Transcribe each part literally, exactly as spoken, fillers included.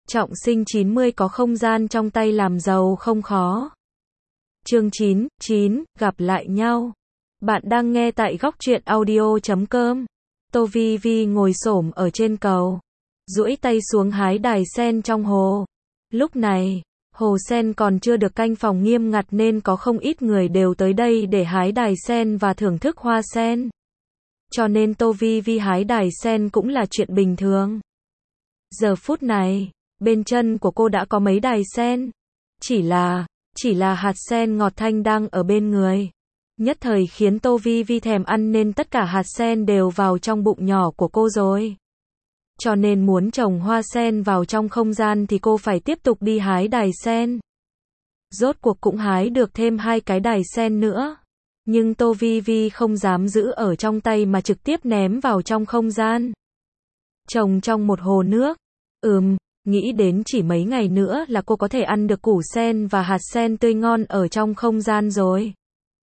Trọng sinh chín mươi có không gian trong tay làm giàu không khó. Chương chín, chín, gặp lại nhau. Bạn đang nghe tại góc truyện audio chấm com. Tô Vi Vi ngồi xổm ở trên cầu, duỗi tay xuống hái đài sen trong hồ. Lúc này, hồ sen còn chưa được canh phòng nghiêm ngặt nên có không ít người đều tới đây để hái đài sen và thưởng thức hoa sen. Cho nên Tô Vi Vi hái đài sen cũng là chuyện bình thường. Giờ phút này, bên chân của cô đã có mấy đài sen. Chỉ là, chỉ là hạt sen ngọt thanh đang ở bên người. Nhất thời khiến Tô Vi Vi thèm ăn nên tất cả hạt sen đều vào trong bụng nhỏ của cô rồi. Cho nên muốn trồng hoa sen vào trong không gian thì cô phải tiếp tục đi hái đài sen. Rốt cuộc cũng hái được thêm hai cái đài sen nữa. Nhưng Tô Vi Vi không dám giữ ở trong tay mà trực tiếp ném vào trong không gian. Trồng trong một hồ nước. Ừm, nghĩ đến chỉ mấy ngày nữa là cô có thể ăn được củ sen và hạt sen tươi ngon ở trong không gian rồi.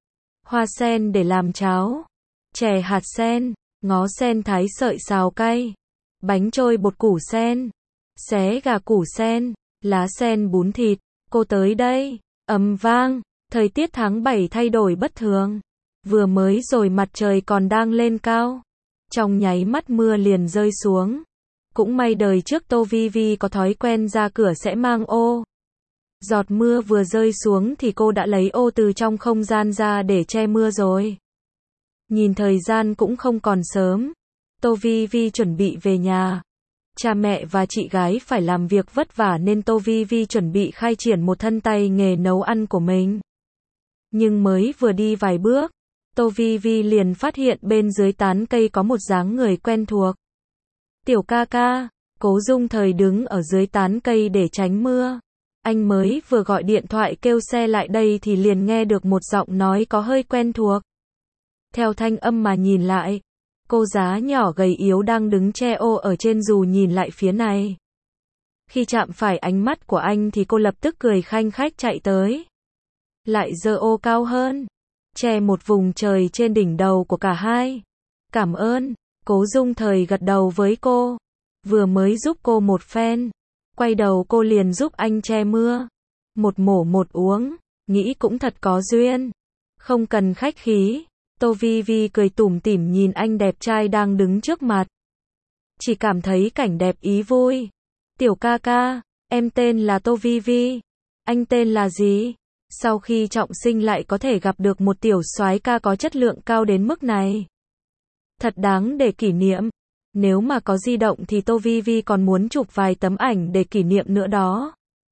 Hoa sen để làm cháo, chè hạt sen, ngó sen thái sợi xào cay, bánh trôi bột củ sen, xé gà củ sen, lá sen bún thịt. Cô tới đây, ầm vang, thời tiết tháng bảy thay đổi bất thường. Vừa mới rồi mặt trời còn đang lên cao, trong nháy mắt mưa liền rơi xuống. Cũng may đời trước Tô Vi Vi có thói quen ra cửa sẽ mang ô. Giọt mưa vừa rơi xuống thì cô đã lấy ô từ trong không gian ra để che mưa rồi. Nhìn thời gian cũng không còn sớm, Tô Vi Vi chuẩn bị về nhà. Cha mẹ và chị gái phải làm việc vất vả nên Tô Vi Vi chuẩn bị khai triển một thân tay nghề nấu ăn của mình. Nhưng mới vừa đi vài bước, Tô Vi Vi liền phát hiện bên dưới tán cây có một dáng người quen thuộc. Tiểu ca ca, Cố Dung Thời đứng ở dưới tán cây để tránh mưa. Anh mới vừa gọi điện thoại kêu xe lại đây thì liền nghe được một giọng nói có hơi quen thuộc. Theo thanh âm mà nhìn lại, cô giá nhỏ gầy yếu đang đứng che ô ở trên dù nhìn lại phía này. Khi chạm phải ánh mắt của anh thì cô lập tức cười khanh khách chạy tới. Lại giơ ô cao hơn, che một vùng trời trên đỉnh đầu của cả hai. Cảm ơn, Cố Dung Thời gật đầu với cô. Vừa mới giúp cô một phen, quay đầu cô liền giúp anh che mưa. Một mổ một uống, nghĩ cũng thật có duyên. Không cần khách khí, Tô Vi Vi cười tủm tỉm nhìn anh đẹp trai đang đứng trước mặt. Chỉ cảm thấy cảnh đẹp ý vui. Tiểu ca ca, em tên là Tô Vi Vi. Anh tên là gì? Sau khi trọng sinh lại có thể gặp được một tiểu soái ca có chất lượng cao đến mức này. Thật đáng để kỷ niệm. Nếu mà có di động thì Tô Vi Vi còn muốn chụp vài tấm ảnh để kỷ niệm nữa đó.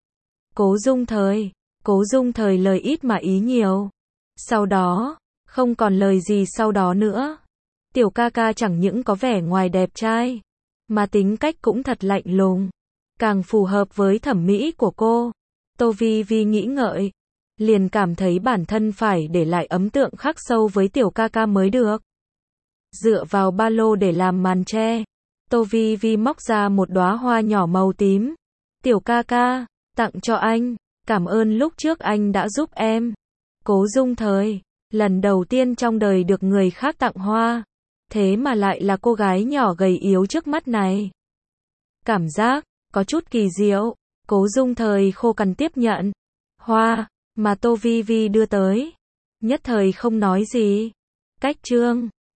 Cố Dung Thời, Cố Dung Thời lời ít mà ý nhiều. Sau đó, không còn lời gì sau đó nữa. Tiểu ca ca chẳng những có vẻ ngoài đẹp trai, mà tính cách cũng thật lạnh lùng, càng phù hợp với thẩm mỹ của cô. Tô Vi Vi nghĩ ngợi, liền cảm thấy bản thân phải để lại ấn tượng khắc sâu với tiểu ca ca mới được. Dựa vào ba lô để làm màn che, Tô Vi Vi móc ra một đóa hoa nhỏ màu tím. Tiểu ca ca, tặng cho anh, cảm ơn lúc trước anh đã giúp em. Cố Dung Thời, lần đầu tiên trong đời được người khác tặng hoa, thế mà lại là cô gái nhỏ gầy yếu trước mắt này. Cảm giác có chút kỳ diệu. Cố Dung Thời khô cằn tiếp nhận hoa mà Tô Vi Vi đưa tới, nhất thời không nói gì. Cách chương